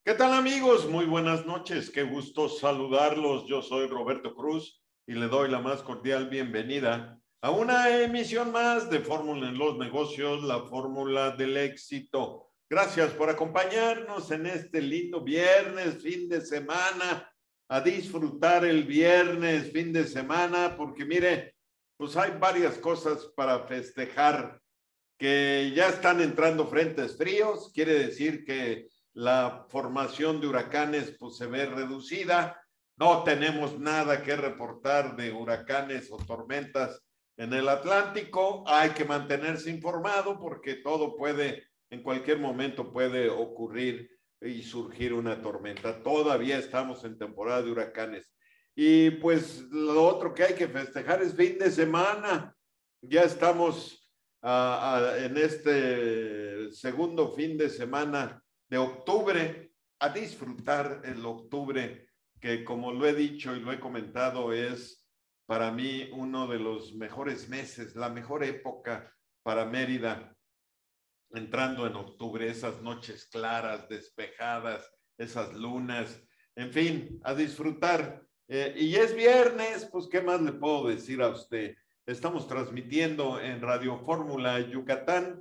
¿Qué tal, amigos? Muy buenas noches. Qué gusto saludarlos. Yo soy Roberto Cruz y le doy la más cordial bienvenida a una emisión más de Fórmula en los Negocios, la fórmula del éxito. Gracias por acompañarnos en este lindo viernes, fin de semana, a disfrutar el viernes, fin de semana, porque mire, pues hay varias cosas para festejar, que ya están entrando frentes fríos, quiere decir que la formación de huracanes pues se ve reducida. No tenemos nada que reportar de huracanes o tormentas en el Atlántico. Hay que mantenerse informado porque todo puede, en cualquier momento puede ocurrir y surgir una tormenta. Todavía estamos en temporada de huracanes. Y pues lo otro que hay que festejar es fin de semana. Ya estamos en este segundo fin de semana de octubre, a disfrutar el octubre, que como lo he dicho y lo he comentado, es para mí uno de los mejores meses, la mejor época para Mérida, entrando en octubre, esas noches claras, despejadas, esas lunas, en fin, a disfrutar. Y es viernes, pues, ¿qué más le puedo decir a usted? Estamos transmitiendo en Radio Fórmula Yucatán,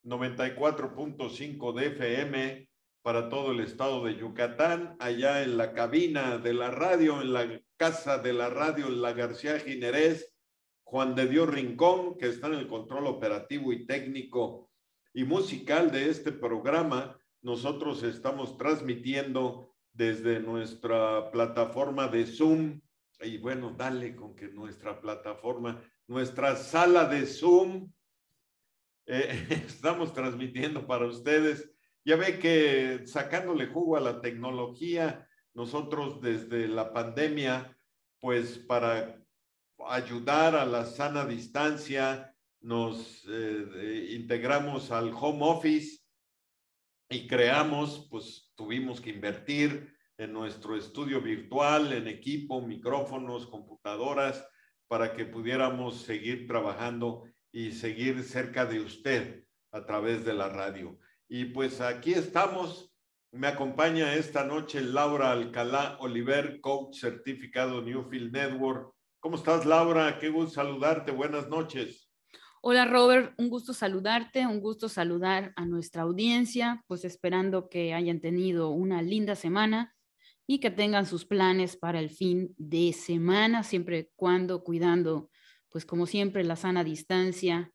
94.5 de FM para todo el estado de Yucatán, allá en la cabina de la radio, en la casa de la radio, en la García Ginerés, Juan de Dios Rincón, que está en el control operativo y técnico y musical de este programa. Nosotros estamos transmitiendo desde nuestra plataforma de Zoom, y bueno, dale con que nuestra plataforma, nuestra sala de Zoom, estamos transmitiendo para ustedes. Ya ve que sacándole jugo a la tecnología, nosotros desde la pandemia, pues para ayudar a la sana distancia, nos integramos al home office y creamos, pues tuvimos que invertir en nuestro estudio virtual, en equipo, micrófonos, computadoras, para que pudiéramos seguir trabajando y seguir cerca de usted a través de la radio. Y pues aquí estamos. Me acompaña esta noche Laura Alcalá Oliver, coach certificado Newfield Network. ¿Cómo estás, Laura? Qué gusto saludarte. Buenas noches. Hola Robert, un gusto saludarte, un gusto saludar a nuestra audiencia, pues esperando que hayan tenido una linda semana y que tengan sus planes para el fin de semana, siempre y cuando cuidando, pues como siempre, la sana distancia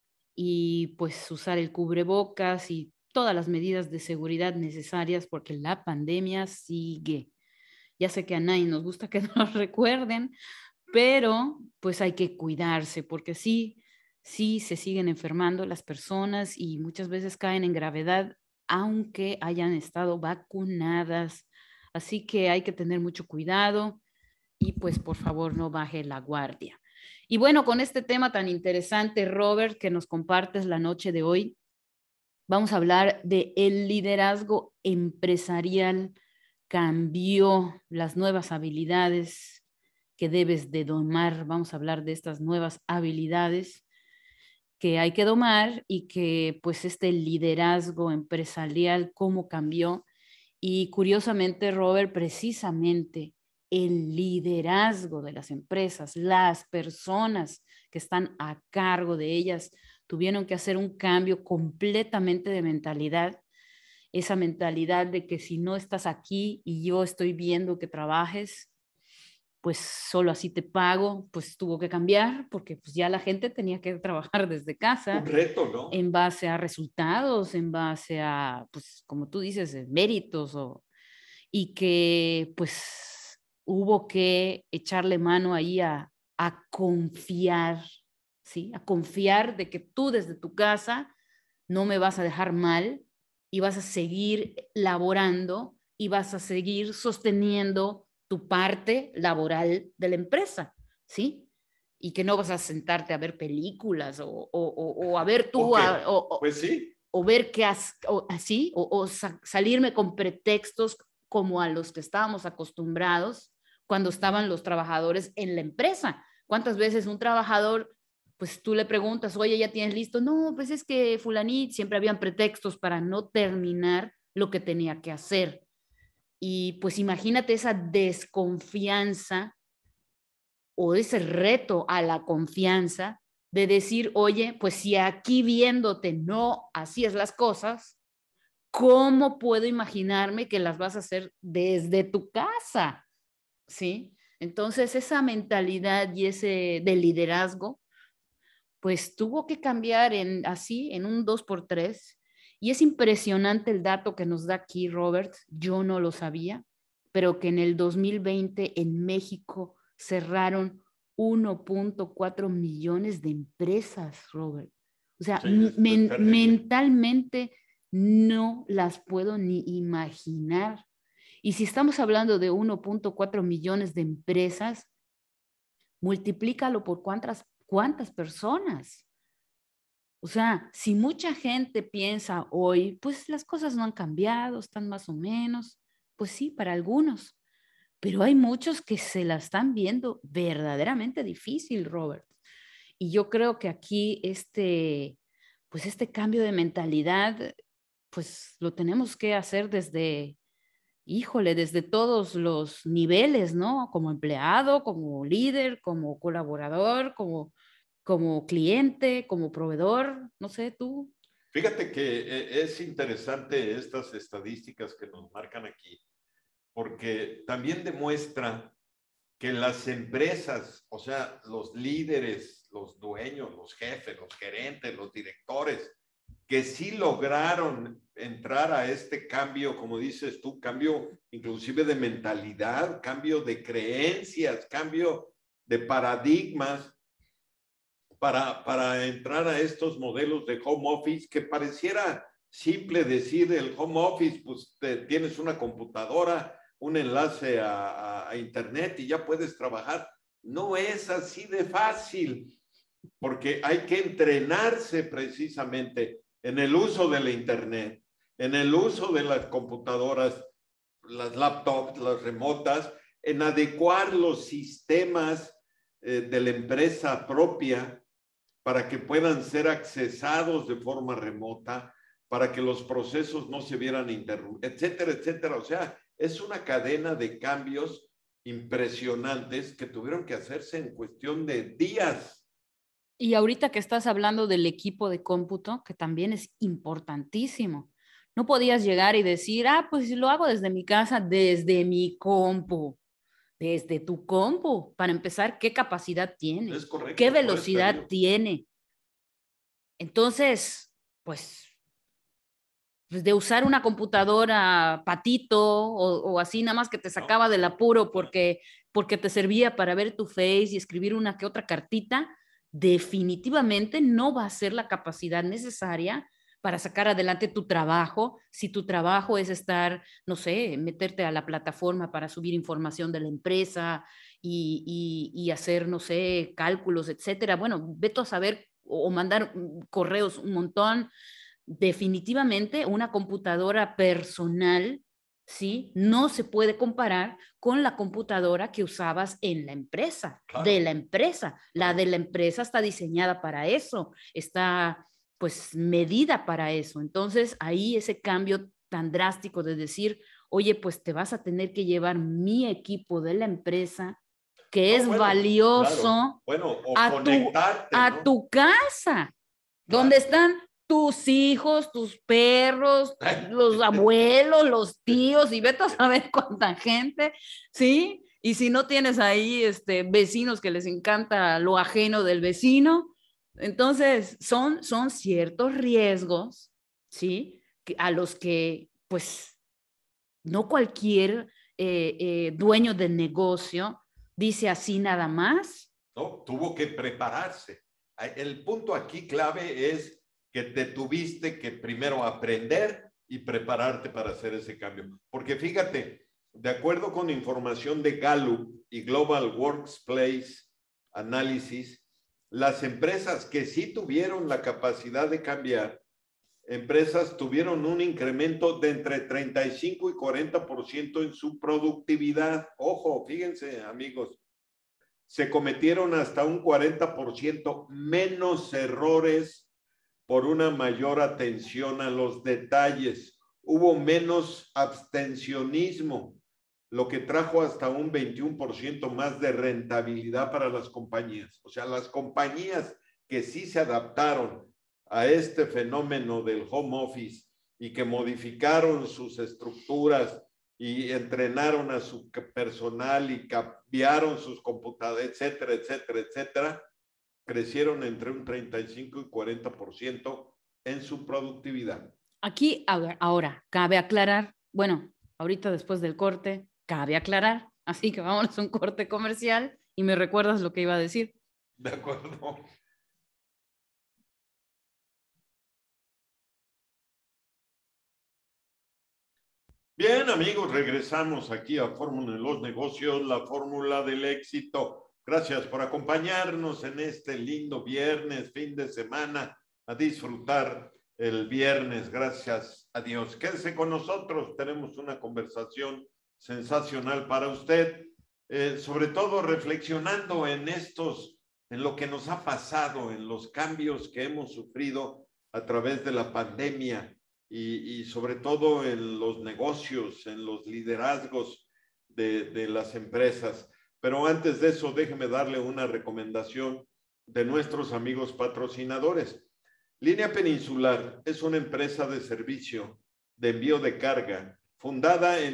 y pues usar el cubrebocas y todas las medidas de seguridad necesarias porque la pandemia sigue. Ya sé que a nadie nos gusta que nos recuerden, pero pues hay que cuidarse porque sí se siguen enfermando las personas y muchas veces caen en gravedad aunque hayan estado vacunadas. Así que hay que tener mucho cuidado y pues por favor no baje la guardia. Y bueno, con este tema tan interesante, Robert, que nos compartes la noche de hoy, vamos a hablar de el liderazgo empresarial. Cambió las nuevas habilidades que debes de domar. Vamos a hablar de estas nuevas habilidades que hay que domar y que pues este liderazgo empresarial, cómo cambió. Y curiosamente, Robert, precisamente el liderazgo de las empresas, las personas que están a cargo de ellas, tuvieron que hacer un cambio completamente de mentalidad, esa mentalidad de que si no estás aquí y yo estoy viendo que trabajes, pues solo así te pago, pues tuvo que cambiar porque pues ya la gente tenía que trabajar desde casa Un reto, ¿no? en base a resultados, en base a, pues como tú dices, méritos y que pues hubo que echarle mano ahí a confiar, ¿sí? A confiar de que tú desde tu casa no me vas a dejar mal y vas a seguir laborando y vas a seguir sosteniendo tu parte laboral de la empresa, ¿sí? Y que no vas a sentarte a ver películas o a ver tú, Okay. Pues sí. o ver qué así, salirme con pretextos como a los que estábamos acostumbrados cuando estaban los trabajadores en la empresa. ¿Cuántas veces un trabajador, pues tú le preguntas, oye, ¿ya tienes listo? No, pues es que fulanito, siempre habían pretextos para no terminar lo que tenía que hacer. Y pues imagínate esa desconfianza o ese reto a la confianza de decir, oye, pues si aquí viéndote no hacías las cosas, ¿cómo puedo imaginarme que las vas a hacer desde tu casa? ¿Sí? Entonces esa mentalidad y ese de liderazgo, pues tuvo que cambiar en un 2x3. Y es impresionante el dato que nos da aquí Robert, yo no lo sabía, pero que en el 2020 en México cerraron 1.4 millones de empresas, Robert. O sea, Sí, es terrible. mentalmente no las puedo ni imaginar. Y si estamos hablando de 1.4 millones de empresas, multiplícalo por cuántas personas. O sea, si mucha gente piensa hoy, pues las cosas no han cambiado, están más o menos, pues sí, para algunos, pero hay muchos que se la están viendo verdaderamente difícil, Robert. Y yo creo que aquí pues este cambio de mentalidad, pues lo tenemos que hacer desde, híjole, desde todos los niveles, ¿no? Como empleado, como líder, como colaborador, como cliente, como proveedor, no sé, tú. Fíjate que es interesante estas estadísticas que nos marcan aquí, porque también demuestra que las empresas, o sea, los líderes, los dueños, los jefes, los gerentes, los directores, que sí lograron entrar a este cambio, como dices tú, cambio inclusive de mentalidad, cambio de creencias, cambio de paradigmas para entrar a estos modelos de home office que pareciera simple decir el home office, pues tienes una computadora, un enlace a internet y ya puedes trabajar. No es así de fácil, porque hay que entrenarse precisamente en el uso de la internet, en el uso de las computadoras, las laptops, las remotas, en adecuar los sistemas de la empresa propia para que puedan ser accesados de forma remota, para que los procesos no se vieran interrumpidos, etcétera, etcétera. O sea, es una cadena de cambios impresionantes que tuvieron que hacerse en cuestión de días. Y ahorita que estás hablando del equipo de cómputo, que también es importantísimo, no podías llegar y decir, ah, pues lo hago desde mi casa, desde mi compu, desde tu compu. Para empezar, ¿qué capacidad tiene? Es ¿Qué correcto, por eso te velocidad digo. tiene? Entonces, pues de usar una computadora patito o así, nada más que te ¿No? sacaba del apuro porque te servía para ver tu Face y escribir una que otra cartita, definitivamente no va a ser la capacidad necesaria para sacar adelante tu trabajo, si tu trabajo es estar, no sé, meterte a la plataforma para subir información de la empresa y hacer, no sé, cálculos, etcétera. Bueno, vete a saber o mandar correos un montón. Definitivamente una computadora personal, ¿sí? No se puede comparar con la computadora que usabas en la empresa, de Claro, la empresa. La claro. de la empresa está diseñada para eso, está pues medida para eso. Entonces ahí ese cambio tan drástico de decir, oye, pues te vas a tener que llevar mi equipo de la empresa, que No, es bueno, claro. valioso, Bueno, o a tu, conectarte, a ¿no? tu casa donde Claro. están tus hijos, tus perros, los abuelos, los tíos, y vete a saber cuánta gente, ¿sí? Y si no tienes ahí vecinos que les encanta lo ajeno del vecino, entonces son ciertos riesgos, ¿sí? A los que, pues, no cualquier dueño de negocio dice así nada más. ¿No? Tuvo que prepararse. El punto aquí clave es que te tuviste que primero aprender y prepararte para hacer ese cambio. Porque fíjate, de acuerdo con información de Gallup y Global Workplace Analysis, las empresas que sí tuvieron la capacidad de cambiar, empresas tuvieron un incremento de entre 35 y 40% en su productividad. Ojo, fíjense amigos, se cometieron hasta un 40% menos errores por una mayor atención a los detalles. hubo menos abstencionismo, lo que trajo hasta un 21% más de rentabilidad para las compañías. O sea, las compañías que sí se adaptaron a este fenómeno del home office y que modificaron sus estructuras y entrenaron a su personal y cambiaron sus computadoras, etcétera, etcétera, etcétera, crecieron entre un 35 y 40% en su productividad. Aquí, ahora, cabe aclarar, bueno, ahorita después del corte, cabe aclarar, así que vámonos a un corte comercial y me recuerdas lo que iba a decir. De acuerdo. Bien, amigos, regresamos aquí a Fórmula en los Negocios, la fórmula del éxito. Gracias por acompañarnos en este lindo viernes, fin de semana, a disfrutar el viernes, gracias a Dios. Quédese con nosotros, tenemos una conversación sensacional para usted, sobre todo reflexionando en lo que nos ha pasado, en los cambios que hemos sufrido a través de la pandemia y sobre todo en los negocios, en los liderazgos de las empresas. Pero antes de eso, déjeme darle una recomendación de nuestros amigos patrocinadores. Línea Peninsular es una empresa de servicio de envío de carga fundada en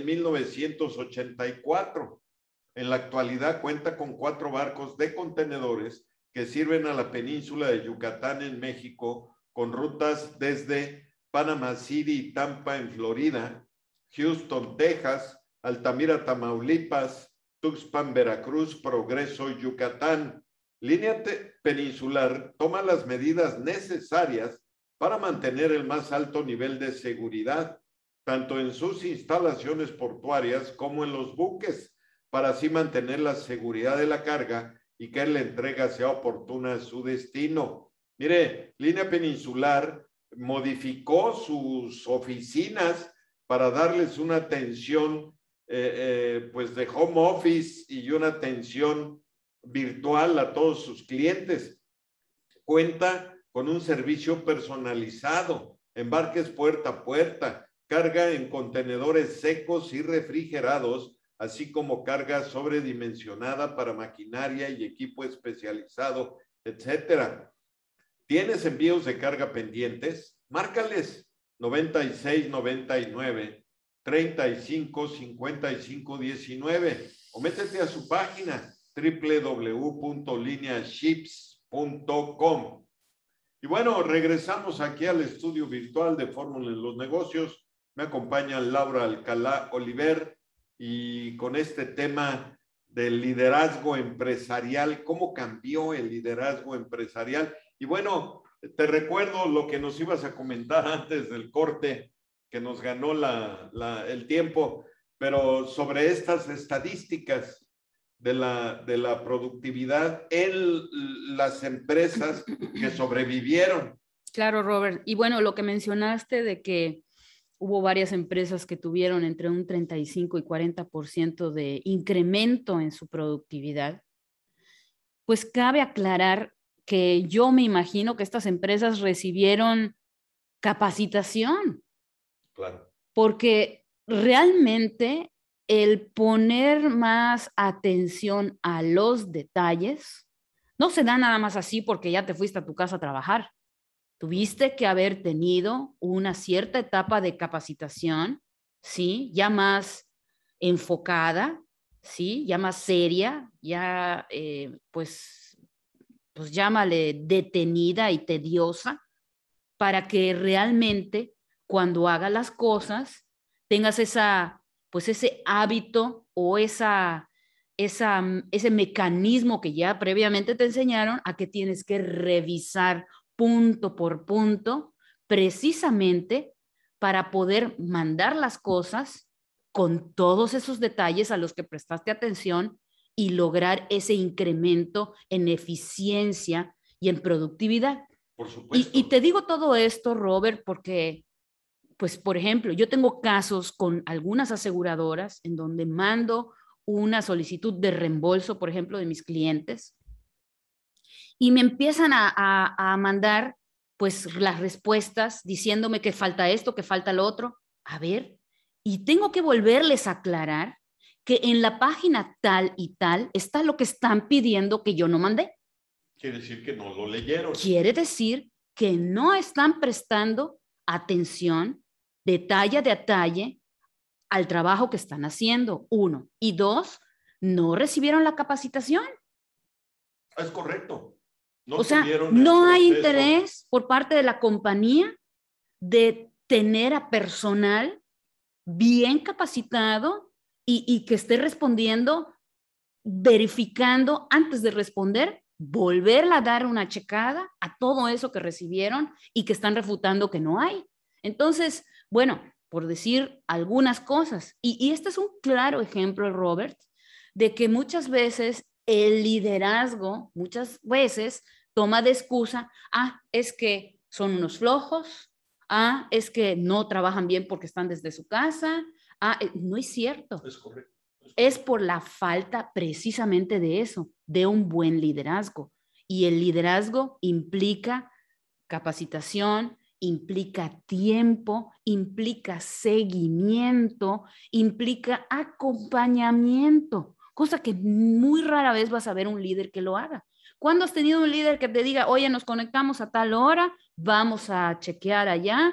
1984. En la actualidad cuenta con 4 barcos de contenedores que sirven a la península de Yucatán en México con rutas desde Panama City y Tampa en Florida, Houston, Texas, Altamira, Tamaulipas, Tuxpan, Veracruz, Progreso, Yucatán. Línea Peninsular toma las medidas necesarias para mantener el más alto nivel de seguridad, tanto en sus instalaciones portuarias como en los buques, para así mantener la seguridad de la carga y que la entrega sea oportuna a su destino. Mire, Línea Peninsular modificó sus oficinas para darles una atención pues de home office y una atención virtual a todos sus clientes. Cuenta con un servicio personalizado, embarques puerta a puerta, carga en contenedores secos y refrigerados, así como carga sobredimensionada para maquinaria y equipo especializado, etcétera. ¿Tienes envíos de carga pendientes? Márcales 9699 35 55 19 o métete a su página www.lineaships.com. Y bueno, regresamos aquí al estudio virtual de Fórmula en los Negocios. Me acompaña Laura Alcalá Oliver y con este tema del liderazgo empresarial, cómo cambió el liderazgo empresarial. Y bueno, te recuerdo lo que nos ibas a comentar antes del corte, que nos ganó el tiempo, pero sobre estas estadísticas de la productividad en las empresas que sobrevivieron. Claro, Robert. Y bueno, lo que mencionaste de que hubo varias empresas que tuvieron entre un 35 y 40% de incremento en su productividad, pues cabe aclarar que yo me imagino que estas empresas recibieron capacitación. Claro. Porque realmente el poner más atención a los detalles no se da nada más así porque ya te fuiste a tu casa a trabajar. Tuviste que haber tenido una cierta etapa de capacitación, ¿sí? Ya más enfocada, ¿sí? Ya más seria, ya pues llámale detenida y tediosa, para que realmente cuando hagas las cosas tengas ese hábito o ese mecanismo que ya previamente te enseñaron a que tienes que revisar punto por punto, precisamente para poder mandar las cosas con todos esos detalles a los que prestaste atención y lograr ese incremento en eficiencia y en productividad. Por supuesto. Y te digo todo esto, Robert, porque, pues, por ejemplo, yo tengo casos con algunas aseguradoras en donde mando una solicitud de reembolso, por ejemplo, de mis clientes, y me empiezan a mandar, pues, las respuestas diciéndome que falta esto, que falta lo otro. a ver, y tengo que volverles a aclarar que en la página tal y tal está lo que están pidiendo que yo no mandé. Quiere decir que no lo leyeron. Quiere decir que no están prestando atención detalle a detalle al trabajo que están haciendo, 1. Y 2, no recibieron la capacitación. Es correcto. No o sea, tuvieron no el hay proceso. interés por parte de la compañía de tener a personal bien capacitado y que esté respondiendo, verificando antes de responder, volverle a dar una checada a todo eso que recibieron y que están refutando que no hay. Entonces, bueno, por decir algunas cosas, y este es un claro ejemplo, Robert, de que muchas veces el liderazgo, muchas veces toma de excusa, es que son unos flojos, es que no trabajan bien porque están desde su casa, no es cierto. Es correcto. Es por la falta precisamente de eso, de un buen liderazgo. Y el liderazgo implica capacitación, implica tiempo, implica seguimiento, implica acompañamiento, cosa que muy rara vez vas a ver un líder que lo haga. ¿Cuándo has tenido un líder que te diga, oye, nos conectamos a tal hora, vamos a chequear allá,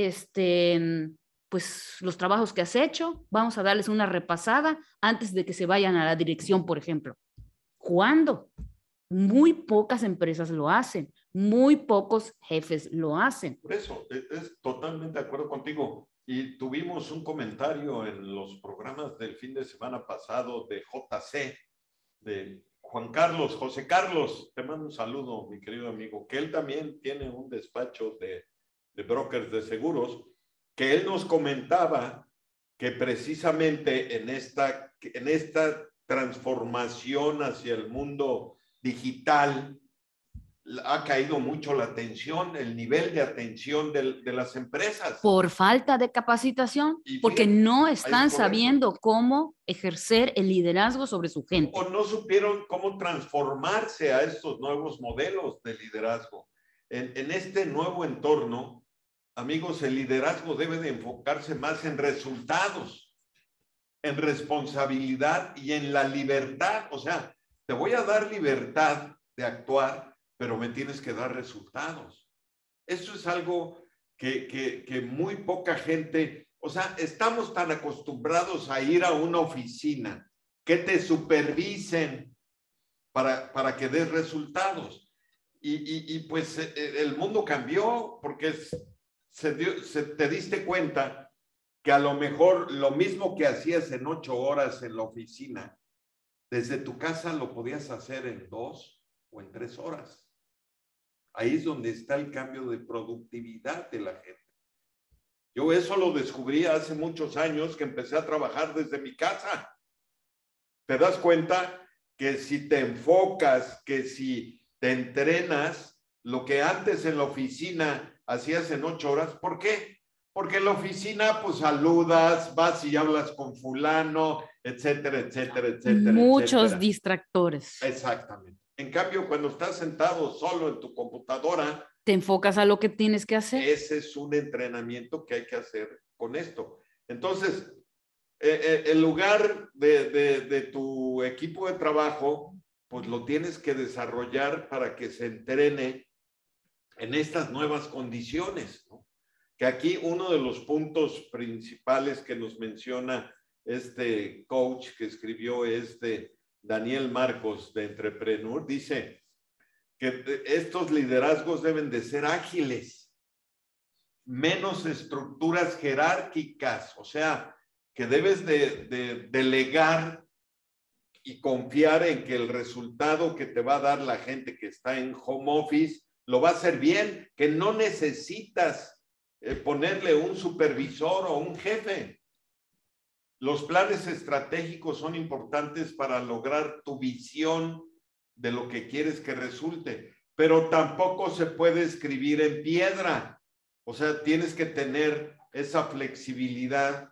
pues los trabajos que has hecho, vamos a darles una repasada antes de que se vayan a la dirección, por ejemplo? ¿Cuándo? Muy pocas empresas lo hacen, muy pocos jefes lo hacen. Por eso, es totalmente de acuerdo contigo. Y tuvimos un comentario en los programas del fin de semana pasado de JC, de Juan Carlos, José Carlos, te mando un saludo, mi querido amigo, que él también tiene un despacho de brokers de seguros, que él nos comentaba que precisamente en esta transformación hacia el mundo digital ha caído mucho la atención, el nivel de atención de las empresas. Por falta de capacitación, porque no están sabiendo cómo ejercer el liderazgo sobre su gente. O no supieron cómo transformarse a estos nuevos modelos de liderazgo. En este nuevo entorno, amigos, el liderazgo debe de enfocarse más en resultados, en responsabilidad y en la libertad. O sea, te voy a dar libertad de actuar, pero me tienes que dar resultados. Eso es algo que muy poca gente, o sea, estamos tan acostumbrados a ir a una oficina, que te supervisen para que des resultados. Y pues el mundo cambió porque te diste cuenta que a lo mejor lo mismo que hacías en 8 horas en la oficina, desde tu casa lo podías hacer en 2 o en 3 horas. Ahí es donde está el cambio de productividad de la gente. Yo eso lo descubrí hace muchos años que empecé a trabajar desde mi casa. Te das cuenta que si te enfocas, que si te entrenas, lo que antes en la oficina hacías en 8 horas, ¿por qué? Porque en la oficina pues saludas, vas y hablas con fulano, etcétera, etcétera, etcétera. Muchos distractores. Exactamente. En cambio, cuando estás sentado solo en tu computadora, te enfocas a lo que tienes que hacer. Ese es un entrenamiento que hay que hacer con esto. Entonces, el lugar de tu equipo de trabajo, pues lo tienes que desarrollar para que se entrene en estas nuevas condiciones, ¿no? Que aquí uno de los puntos principales que nos menciona este coach que escribió Daniel Marcos de Entrepreneur, dice que estos liderazgos deben de ser ágiles, menos estructuras jerárquicas, o sea, que debes de delegar y confiar en que el resultado que te va a dar la gente que está en home office lo va a hacer bien, que no necesitas ponerle un supervisor o un jefe. Los planes estratégicos son importantes para lograr tu visión de lo que quieres que resulte, pero tampoco se puede escribir en piedra. O sea, tienes que tener esa flexibilidad.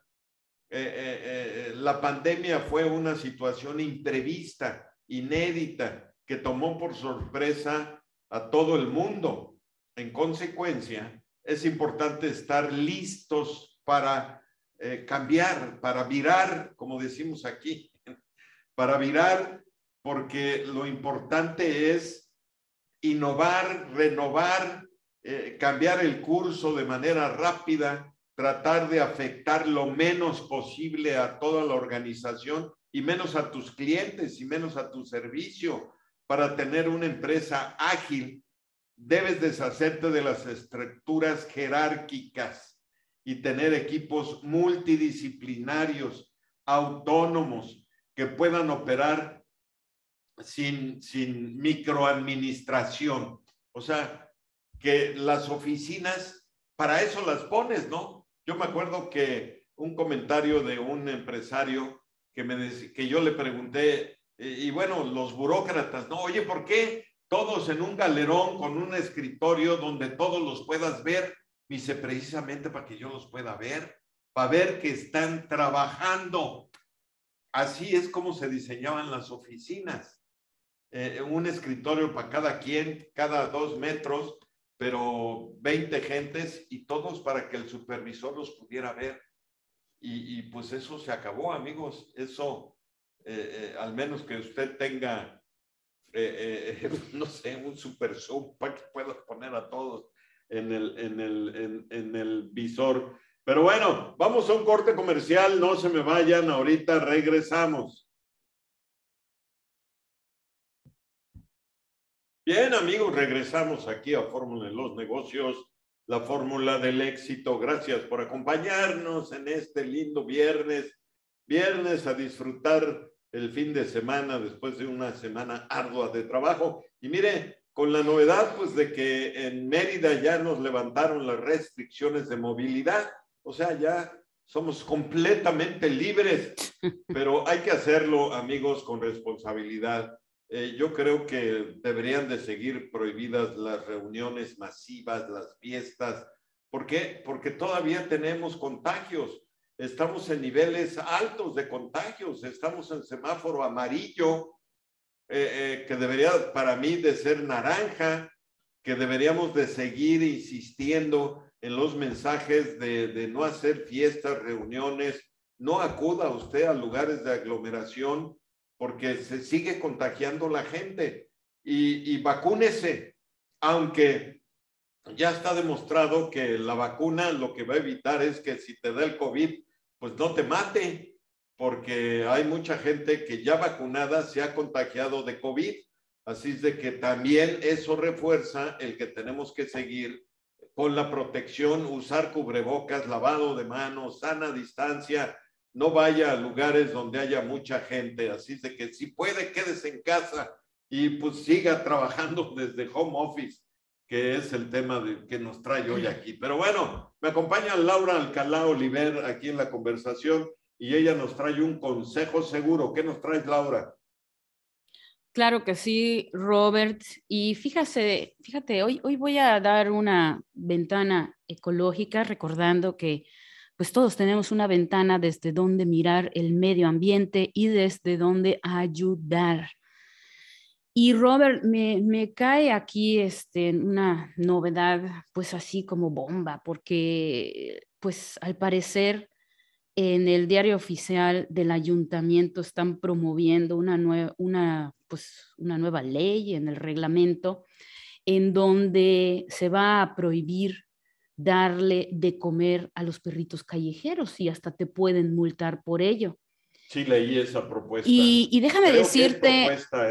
La pandemia fue una situación imprevista, inédita, que tomó por sorpresa a todo el mundo. En consecuencia, es importante estar listos para cambiar, para virar, como decimos aquí, para virar, porque lo importante es innovar, renovar, cambiar el curso de manera rápida, tratar de afectar lo menos posible a toda la organización y menos a tus clientes y menos a tu servicio. Para tener una empresa ágil, debes deshacerte de las estructuras jerárquicas y tener equipos multidisciplinarios, autónomos, que puedan operar sin microadministración. O sea, que las oficinas, para eso las pones, ¿no? Yo me acuerdo que un comentario de un empresario que yo le pregunté, y bueno, los burócratas, ¿no? Oye, ¿por qué todos en un galerón con un escritorio donde todos los puedas ver? Dice, precisamente para que yo los pueda ver, para ver que están trabajando. Así es como se diseñaban las oficinas. Un escritorio para cada quien, cada 2 metros, pero 20 gentes y todos para que el supervisor los pudiera ver. Y pues eso se acabó, amigos. Eso, al menos que usted tenga, no sé, un super Zoom para que pueda poner a todos en el visor. Pero bueno, vamos a un corte comercial, no se me vayan, ahorita regresamos. Bien, amigos, regresamos aquí a Fórmula en los Negocios, la fórmula del éxito. Gracias por acompañarnos en este lindo viernes a disfrutar el fin de semana después de una semana ardua de trabajo. Y mire, con la novedad pues de que en Mérida ya nos levantaron las restricciones de movilidad, o sea, ya somos completamente libres, pero hay que hacerlo, amigos, con responsabilidad. Yo creo que deberían de seguir prohibidas las reuniones masivas, las fiestas. ¿Por qué? Porque todavía tenemos contagios. Estamos en niveles altos de contagios. Estamos en semáforo amarillo, que debería para mí de ser naranja, que deberíamos de seguir insistiendo en los mensajes de no hacer fiestas, reuniones. No acuda usted a lugares de aglomeración, porque se sigue contagiando la gente, y vacúnese, aunque ya está demostrado que la vacuna lo que va a evitar es que si te da el COVID, pues no te mate, porque hay mucha gente que ya vacunada se ha contagiado de COVID, así es de que también eso refuerza el que tenemos que seguir con la protección, usar cubrebocas, lavado de manos, sana distancia. No vaya a lugares donde haya mucha gente, así de que si puede, quédese en casa y pues siga trabajando desde home office, que es el tema que nos trae hoy aquí. Pero bueno, me acompaña Laura Alcalá Oliver aquí en la conversación y ella nos trae un consejo seguro. ¿Qué nos traes, Laura? Claro que sí, Robert. Y fíjate, hoy voy a dar una ventana ecológica, recordando que pues todos tenemos una ventana desde donde mirar el medio ambiente y desde donde ayudar. Y Robert, me cae aquí una novedad, pues así como bomba, porque pues al parecer en el diario oficial del ayuntamiento están promoviendo pues, una nueva ley en el reglamento en donde se va a prohibir darle de comer a los perritos callejeros y hasta te pueden multar por ello. Sí, leí esa propuesta. Y déjame Creo decirte... que es propuesta,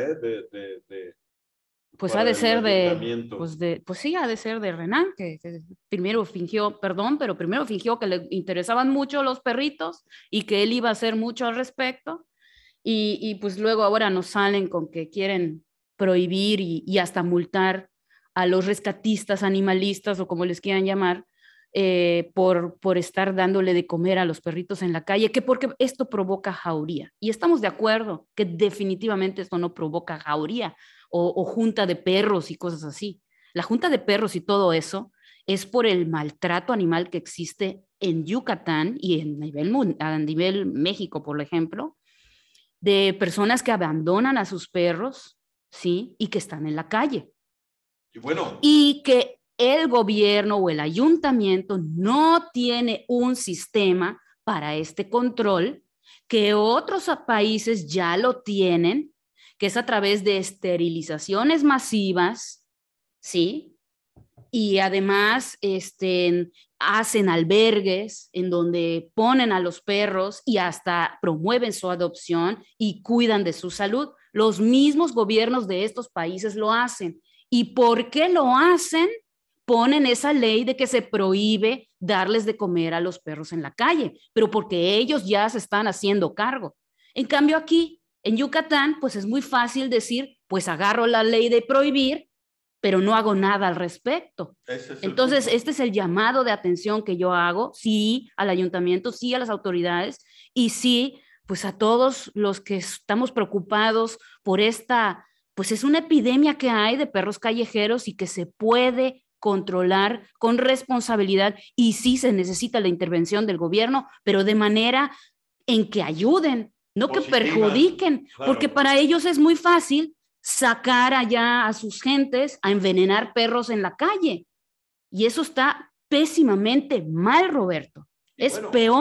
pues ha de ser pues sí, ha de ser de Renan, que primero fingió, perdón, pero primero fingió que le interesaban mucho los perritos y que él iba a hacer mucho al respecto. Y pues luego ahora nos salen con que quieren prohibir y hasta multar a los rescatistas animalistas o como les quieran llamar, por estar dándole de comer a los perritos en la calle, que porque esto provoca jauría. Y estamos de acuerdo que definitivamente esto no provoca jauría o junta de perros y cosas así. La junta de perros y todo eso es por el maltrato animal que existe en Yucatán y a nivel México, por ejemplo, de personas que abandonan a sus perros, ¿sí? Y que están en la calle. Y bueno. Y que el gobierno o el ayuntamiento no tiene un sistema para este control, que otros países ya lo tienen, que es a través de esterilizaciones masivas, ¿sí? Y además hacen albergues en donde ponen a los perros y hasta promueven su adopción y cuidan de su salud. Los mismos gobiernos de estos países lo hacen. ¿Y por qué lo hacen? Ponen esa ley de que se prohíbe darles de comer a los perros en la calle, pero porque ellos ya se están haciendo cargo. En cambio aquí, en Yucatán, pues es muy fácil decir, pues agarro la ley de prohibir, pero no hago nada al respecto. Entonces, este es el llamado de atención que yo hago, sí, al ayuntamiento, sí, a las autoridades, y sí, pues a todos los que estamos preocupados por esta, pues es una epidemia que hay de perros callejeros y que se puede controlar con responsabilidad, y sí se necesita la intervención del gobierno, pero de manera en que ayuden, no que perjudiquen, claro, porque para ellos es muy fácil sacar allá a sus gentes a envenenar perros en la calle. Y eso está pésimamente mal, Roberto. Es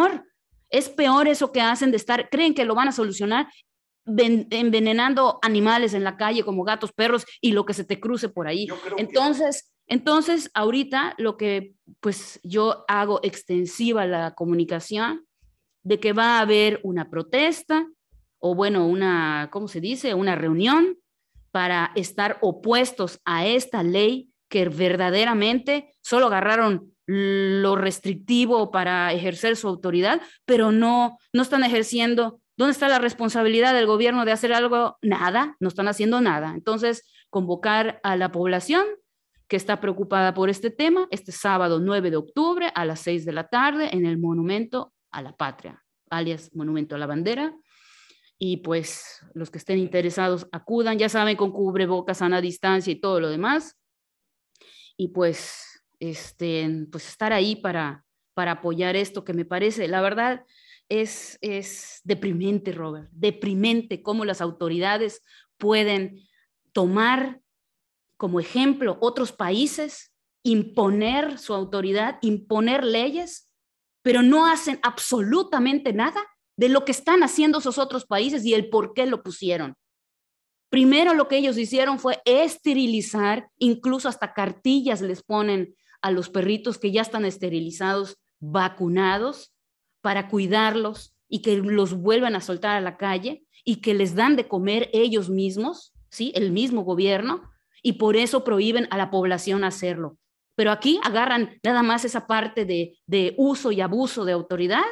peor eso que hacen de estar, creen que lo van a solucionar envenenando animales en la calle como gatos, perros y lo que se te cruce por ahí. Entonces, ahorita lo que pues yo hago extensiva la comunicación de que va a haber una protesta o bueno, ¿cómo se dice? Una reunión para estar opuestos a esta ley que verdaderamente solo agarraron lo restrictivo para ejercer su autoridad, pero no están ejerciendo. ¿Dónde está la responsabilidad del gobierno de hacer algo? Nada, no están haciendo nada. Entonces, convocar a la población que está preocupada por este tema este sábado 9 de octubre a las 6 de la tarde en el Monumento a la Patria, alias Monumento a la Bandera. Y pues los que estén interesados acudan, ya saben, con cubrebocas, sana distancia y todo lo demás. Y pues, pues estar ahí para apoyar esto que me parece, la verdad, es deprimente, Robert, deprimente cómo las autoridades pueden tomar como ejemplo otros países, imponer su autoridad, imponer leyes, pero no hacen absolutamente nada de lo que están haciendo esos otros países y el por qué lo pusieron. Primero lo que ellos hicieron fue esterilizar, incluso hasta cartillas les ponen a los perritos que ya están esterilizados, vacunados, para cuidarlos y que los vuelvan a soltar a la calle y que les dan de comer ellos mismos, ¿sí? El mismo gobierno, y por eso prohíben a la población hacerlo. Pero aquí agarran nada más esa parte de uso y abuso de autoridad.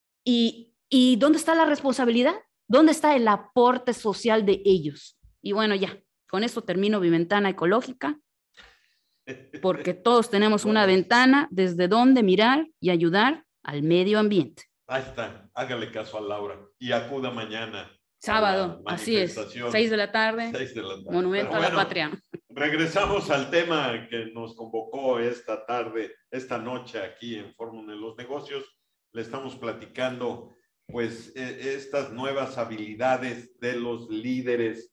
¿Y dónde está la responsabilidad? ¿Dónde está el aporte social de ellos? Y bueno, ya, con esto termino mi ventana ecológica, porque todos tenemos una ventana desde donde mirar y ayudar al medio ambiente. Ahí está, hágale caso a Laura y acuda mañana. Sábado, así es, 6 de la tarde, 6 de la tarde. Monumento a la Patria. Regresamos al tema que nos convocó esta tarde, esta noche aquí en Fórmula de los Negocios. Le estamos platicando pues estas nuevas habilidades de los líderes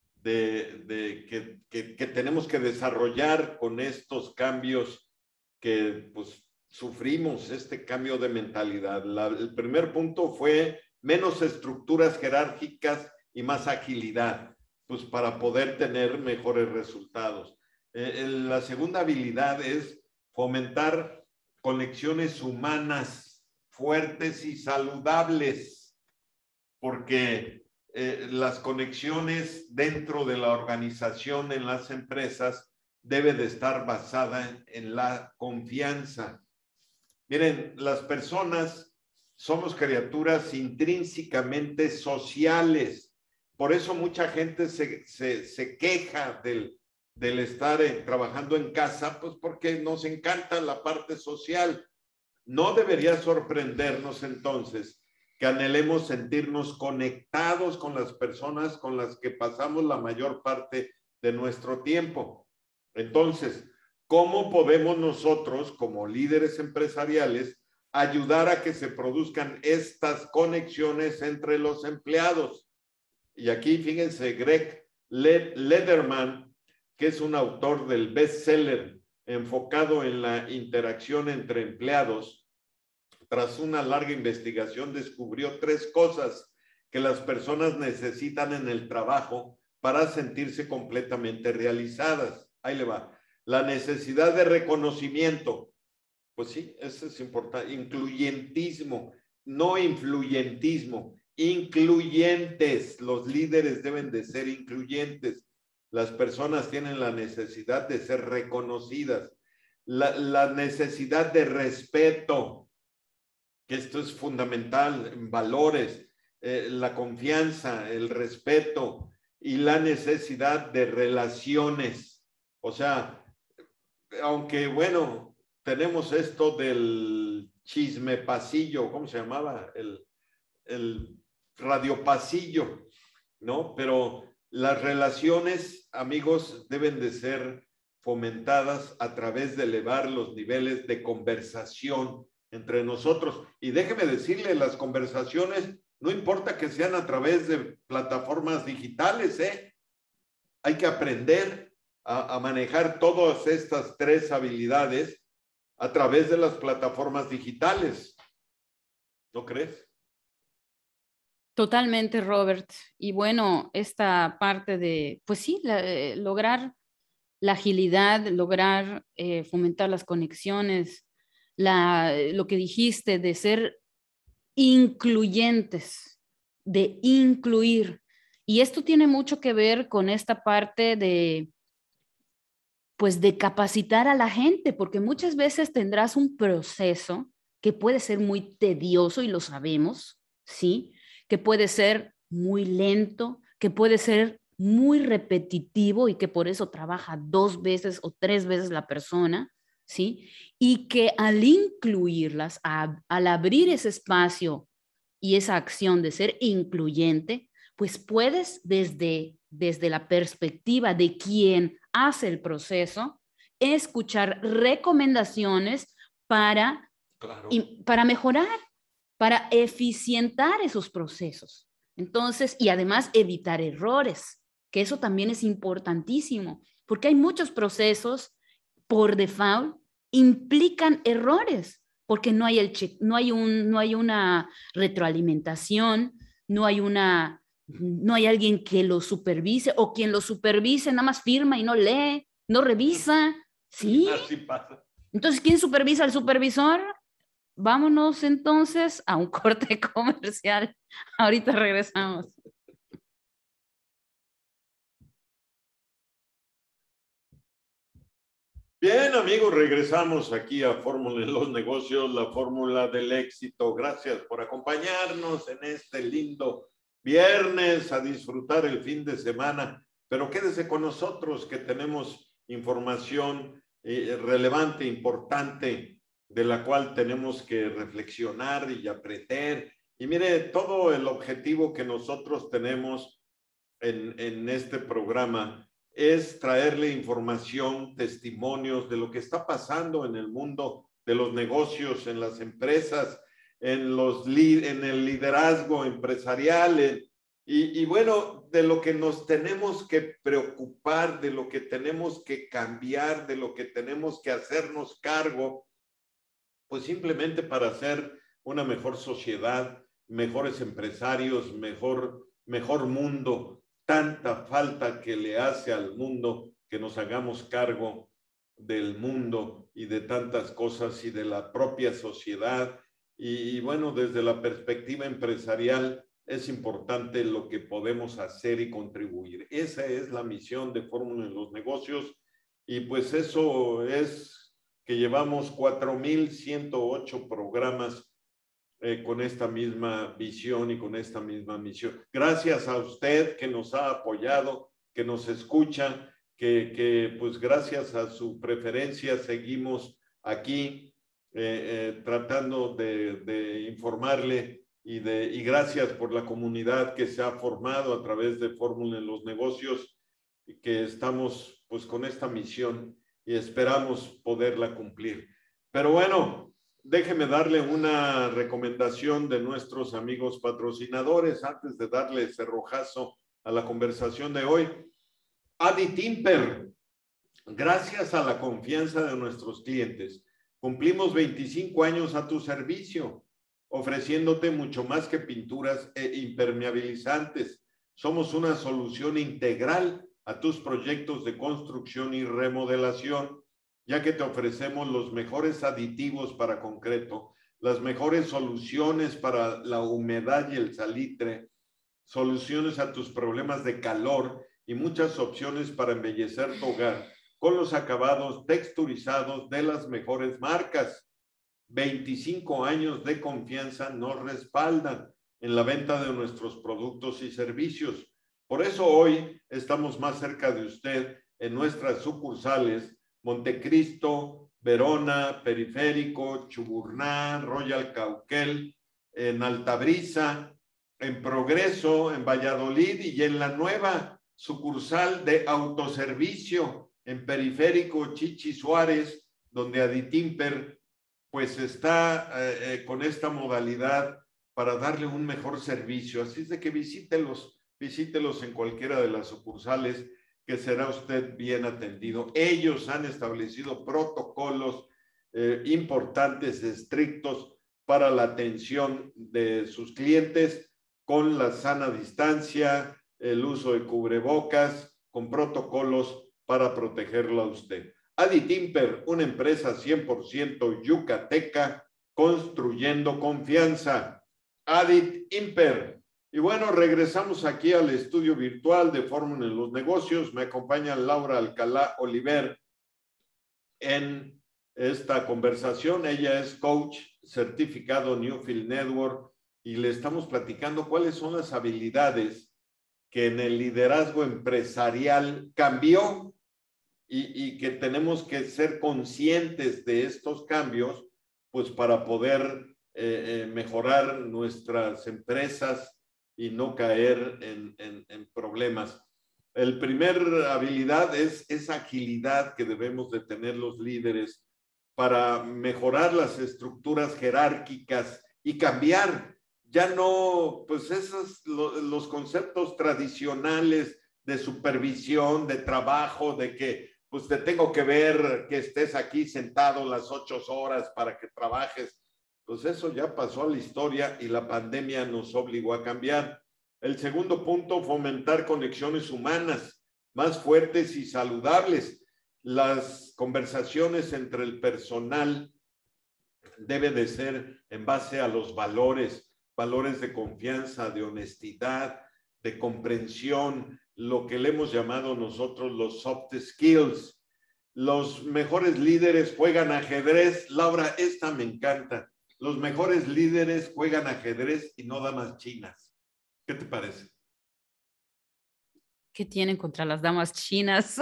que tenemos que desarrollar con estos cambios que pues sufrimos, este cambio de mentalidad. El primer punto fue menos estructuras jerárquicas y más agilidad, pues para poder tener mejores resultados. La segunda habilidad es fomentar conexiones humanas fuertes y saludables, porque las conexiones dentro de la organización, en las empresas, debe de estar basada en la confianza. Miren, las personas somos criaturas intrínsecamente sociales. Por eso mucha gente se queja del estar trabajando en casa, pues porque nos encanta la parte social. No debería sorprendernos entonces que anhelemos sentirnos conectados con las personas con las que pasamos la mayor parte de nuestro tiempo. Entonces, ¿cómo podemos nosotros, como líderes empresariales, ayudar a que se produzcan estas conexiones entre los empleados? Y aquí, fíjense, Greg Lederman, que es un autor del bestseller enfocado en la interacción entre empleados, tras una larga investigación, descubrió 3 cosas que las personas necesitan en el trabajo para sentirse completamente realizadas. Ahí le va. La necesidad de reconocimiento. Pues sí, eso es importante. Incluyentismo, no influyentismo. Incluyentes. Los líderes deben de ser incluyentes. Las personas tienen la necesidad de ser reconocidas. La necesidad de respeto, que esto es fundamental en valores, la confianza, el respeto y la necesidad de relaciones. O sea, aunque bueno, tenemos esto del chisme pasillo, ¿cómo se llamaba? El radio pasillo, ¿no? Pero las relaciones, amigos, deben de ser fomentadas a través de elevar los niveles de conversación entre nosotros. Y déjeme decirle, las conversaciones no importa que sean a través de plataformas digitales, hay que aprender a manejar todas estas 3 habilidades a través de las plataformas digitales. ¿No crees? Totalmente, Robert. Y bueno, esta parte de, pues sí, lograr la agilidad, lograr fomentar las conexiones, lo que dijiste de ser incluyentes, de incluir. Y esto tiene mucho que ver con esta parte de, pues, de capacitar a la gente, porque muchas veces tendrás un proceso que puede ser muy tedioso y lo sabemos, ¿sí? Que puede ser muy lento, que puede ser muy repetitivo y que por eso trabaja 2 veces o 3 veces la persona, ¿sí? Y que al incluirlas, al abrir ese espacio y esa acción de ser incluyente, pues puedes desde la perspectiva de quien hace el proceso, escuchar recomendaciones para, Claro. para mejorar, para eficientar esos procesos. Entonces, y además evitar errores, que eso también es importantísimo, porque hay muchos procesos por default implican errores, porque no hay una retroalimentación, no hay alguien que lo supervise, o quien lo supervise nada más firma y no lee, no revisa, ¿sí? Así pasa. Entonces, ¿quién supervisa al supervisor? Vámonos entonces a un corte comercial. Ahorita regresamos. Bien, amigos, regresamos aquí a Fórmula en los Negocios, la fórmula del éxito. Gracias por acompañarnos en este lindo viernes, a disfrutar el fin de semana. Pero quédese con nosotros que tenemos información relevante, importante, de la cual tenemos que reflexionar y aprender. Y mire, todo el objetivo que nosotros tenemos en este programa es traerle información, testimonios de lo que está pasando en el mundo de los negocios, en las empresas, en el liderazgo empresarial, y bueno, de lo que nos tenemos que preocupar, de lo que tenemos que cambiar, de lo que tenemos que hacernos cargo, pues simplemente para hacer una mejor sociedad, mejores empresarios, mejor mundo. Tanta falta que le hace al mundo que nos hagamos cargo del mundo y de tantas cosas y de la propia sociedad. Y bueno, desde la perspectiva empresarial es importante lo que podemos hacer y contribuir. Esa es la misión de Fórmula en los Negocios, y pues eso es que llevamos 4,108 programas con esta misma visión y con esta misma misión. Gracias a usted que nos ha apoyado, que nos escucha, que pues gracias a su preferencia seguimos aquí tratando de informarle, y gracias por la comunidad que se ha formado a través de Fórmula en los Negocios, y que estamos pues con esta misión y esperamos poderla cumplir. Pero bueno, déjeme darle una recomendación de nuestros amigos patrocinadores antes de darle cerrojazo a la conversación de hoy. Adi Timper, gracias a la confianza de nuestros clientes, cumplimos 25 años a tu servicio. ofreciéndote mucho más que pinturas e impermeabilizantes. Somos una solución integral a tus proyectos de construcción y remodelación, ya que te ofrecemos los mejores aditivos para concreto, las mejores soluciones para la humedad y el salitre, soluciones a tus problemas de calor y muchas opciones para embellecer tu hogar con los acabados texturizados de las mejores marcas. 25 años de confianza nos respaldan en la venta de nuestros productos y servicios. Por eso hoy estamos más cerca de usted en nuestras sucursales Montecristo, Verona, Periférico, Chuburná, Royal Cauquel, en Altabrisa, en Progreso, en Valladolid y en la nueva sucursal de autoservicio en Periférico Chichi Suárez, donde Aditimper pues está con esta modalidad para darle un mejor servicio. Así es de que visítelos en cualquiera de las sucursales, que será usted bien atendido. Ellos han establecido protocolos importantes, estrictos para la atención de sus clientes, con la sana distancia, el uso de cubrebocas, con protocolos para protegerlo a usted. Aditimper, una empresa 100% yucateca, construyendo confianza. Aditimper. Y bueno, regresamos aquí al estudio virtual de Fórmula en los Negocios. Me acompaña Laura Alcalá Oliver en esta conversación. Ella es coach certificado Newfield Network y le estamos platicando cuáles son las habilidades que en el liderazgo empresarial cambió y que tenemos que ser conscientes de estos cambios, pues para poder mejorar nuestras empresas y no caer en problemas. El primer habilidad es esa agilidad que debemos de tener los líderes para mejorar las estructuras jerárquicas y cambiar ya no, pues esos los conceptos tradicionales de supervisión, de trabajo, de que pues te tengo que ver que estés aquí sentado las 8 horas para que trabajes. Pues eso ya pasó a la historia y la pandemia nos obligó a cambiar. El segundo punto, fomentar conexiones humanas más fuertes y saludables. Las conversaciones entre el personal deben de ser en base a los valores de confianza, de honestidad, de comprensión, lo que le hemos llamado nosotros los soft skills. Los mejores líderes juegan ajedrez. Laura, esta me encanta. Los mejores líderes juegan ajedrez y no damas chinas. ¿Qué te parece? ¿Qué tienen contra las damas chinas?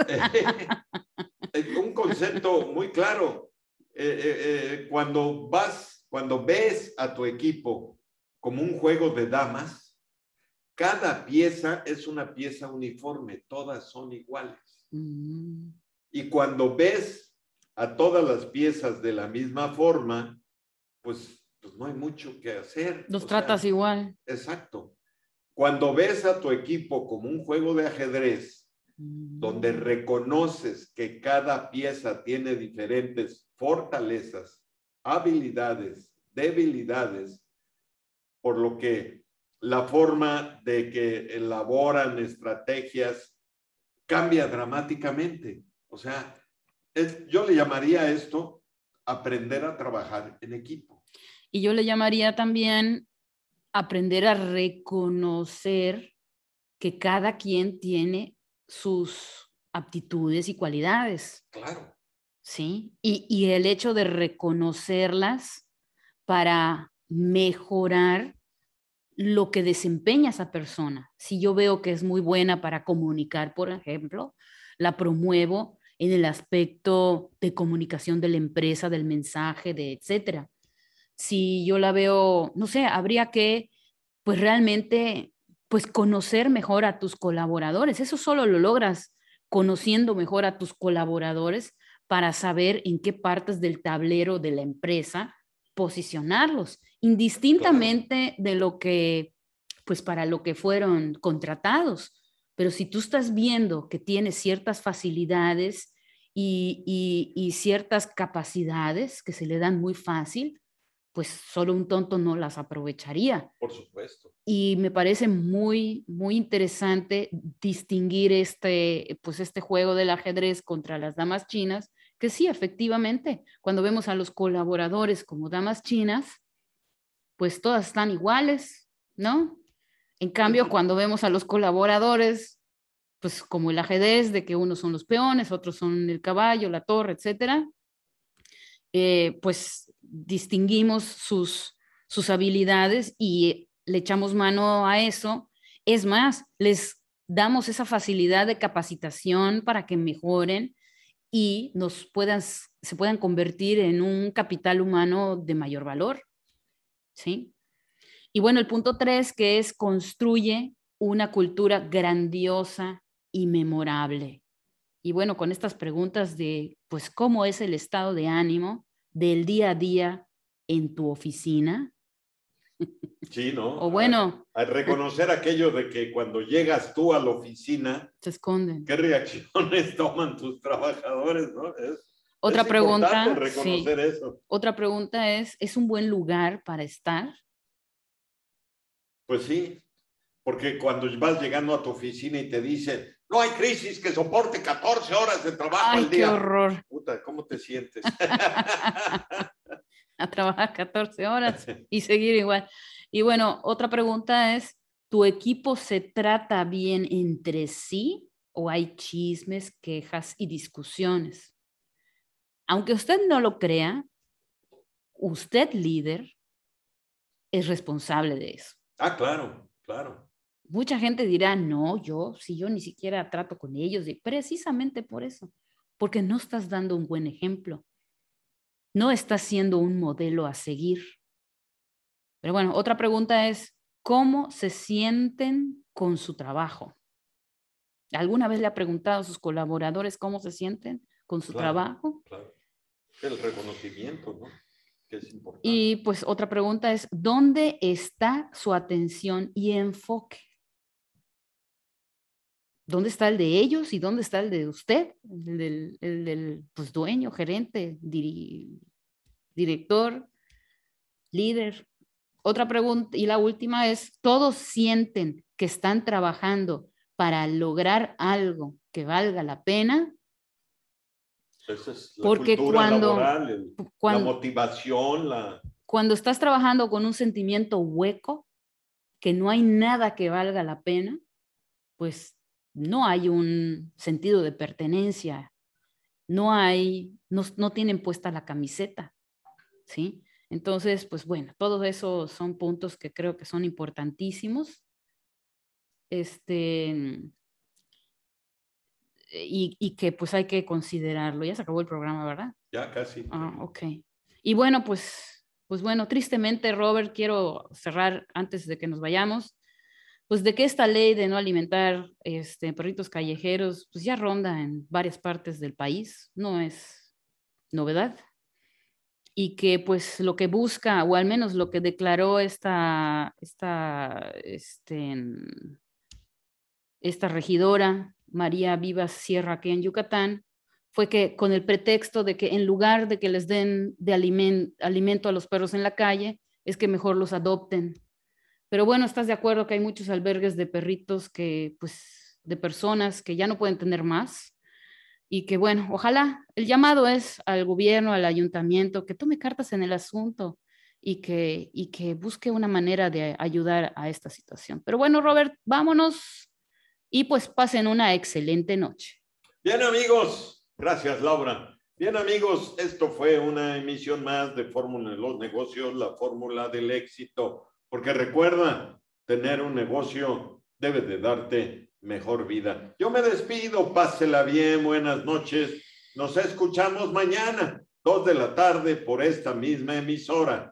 Un concepto muy claro. Cuando ves a tu equipo como un juego de damas, cada pieza es una pieza uniforme, todas son iguales. Y cuando ves a todas las piezas de la misma forma, pues no hay mucho que hacer. Los tratas igual. Exacto. Cuando ves a tu equipo como un juego de ajedrez, donde reconoces que cada pieza tiene diferentes fortalezas, habilidades, debilidades, por lo que la forma de que elaboran estrategias cambia dramáticamente. O sea, yo le llamaría a esto aprender a trabajar en equipo. Y yo le llamaría también aprender a reconocer que cada quien tiene sus aptitudes y cualidades. Claro. ¿Sí? Y el hecho de reconocerlas para mejorar lo que desempeña esa persona. Si yo veo que es muy buena para comunicar, por ejemplo, la promuevo en el aspecto de comunicación de la empresa, del mensaje, de etcétera. Si yo la veo, no sé, habría que, pues realmente, pues conocer mejor a tus colaboradores. Eso solo lo logras conociendo mejor a tus colaboradores para saber en qué partes del tablero de la empresa posicionarlos, indistintamente de lo que, pues para lo que fueron contratados. Pero si tú estás viendo que tienes ciertas facilidades y ciertas capacidades que se le dan muy fácil, pues solo un tonto no las aprovecharía. Por supuesto. Y me parece muy, muy interesante distinguir pues este juego del ajedrez contra las damas chinas, que sí, efectivamente, cuando vemos a los colaboradores como damas chinas, pues todas están iguales, ¿no? En cambio, cuando vemos a los colaboradores, pues como el ajedrez, de que unos son los peones, otros son el caballo, la torre, etcétera, pues distinguimos sus habilidades y le echamos mano a eso. Es más, les damos esa facilidad de capacitación para que mejoren y se puedan convertir en un capital humano de mayor valor, ¿sí? Y bueno, el punto 3, que es construye una cultura grandiosa y memorable. Y bueno, con estas preguntas de, pues, ¿cómo es el estado de ánimo del día a día en tu oficina? Sí, ¿no? O bueno, a reconocer aquello de que cuando llegas tú a la oficina, se esconden. ¿qué reacciones toman tus trabajadores, no? Otra es pregunta, importante reconocer sí. eso. Otra pregunta ¿es un buen lugar para estar? Pues sí, porque cuando vas llegando a tu oficina y te dicen, no hay crisis que soporte 14 horas de trabajo al día. ¡Ay, qué horror! Puta, ¿cómo te sientes? A trabajar 14 horas y seguir igual. Y bueno, otra pregunta es, ¿tu equipo se trata bien entre sí o hay chismes, quejas y discusiones? Aunque usted no lo crea, usted, líder, es responsable de eso. Ah, claro, claro. Mucha gente dirá, no, si yo ni siquiera trato con ellos, y precisamente por eso, porque no estás dando un buen ejemplo. No estás siendo un modelo a seguir. Pero bueno, otra pregunta es, ¿cómo se sienten con su trabajo? ¿Alguna vez le ha preguntado a sus colaboradores cómo se sienten con su trabajo? Claro. El reconocimiento, ¿no? Que es importante. Y pues otra pregunta es, ¿dónde está su atención y enfoque? ¿Dónde está el de ellos y dónde está el de usted? El del pues, dueño, gerente, director, líder. Otra pregunta, y la última es, ¿todos sienten que están trabajando para lograr algo que valga la pena? Esa es la Porque cultura laboral, la motivación, cuando estás trabajando con un sentimiento hueco, que no hay nada que valga la pena, pues no hay un sentido de pertenencia, no tienen puesta la camiseta, ¿sí? Entonces, pues bueno, todos esos son puntos que creo que son importantísimos. Y que pues hay que considerarlo. Ya se acabó el programa, ¿verdad? Ya casi. Ah, ok. Y bueno, pues bueno, tristemente, Robert, quiero cerrar antes de que nos vayamos, pues de que esta ley de no alimentar perritos callejeros, pues ya ronda en varias partes del país, no es novedad. Y que pues lo que busca, o al menos lo que declaró esta regidora, María Vivas Sierra, aquí en Yucatán, fue que con el pretexto de que en lugar de que les den de alimento a los perros en la calle, es que mejor los adopten. Pero bueno, ¿estás de acuerdo que hay muchos albergues de perritos pues, de personas que ya no pueden tener más? Y que bueno, ojalá, el llamado es al gobierno, al ayuntamiento, que tome cartas en el asunto y que busque una manera de ayudar a esta situación. Pero bueno, Robert, vámonos y pues pasen una excelente noche. Bien, amigos. Gracias, Laura. Bien, amigos, esto fue una emisión más de Fórmula en los Negocios, la fórmula del éxito. Porque recuerda, tener un negocio debe de darte mejor vida. Yo me despido, pásela bien, buenas noches. Nos escuchamos mañana, 2 de la tarde, por esta misma emisora.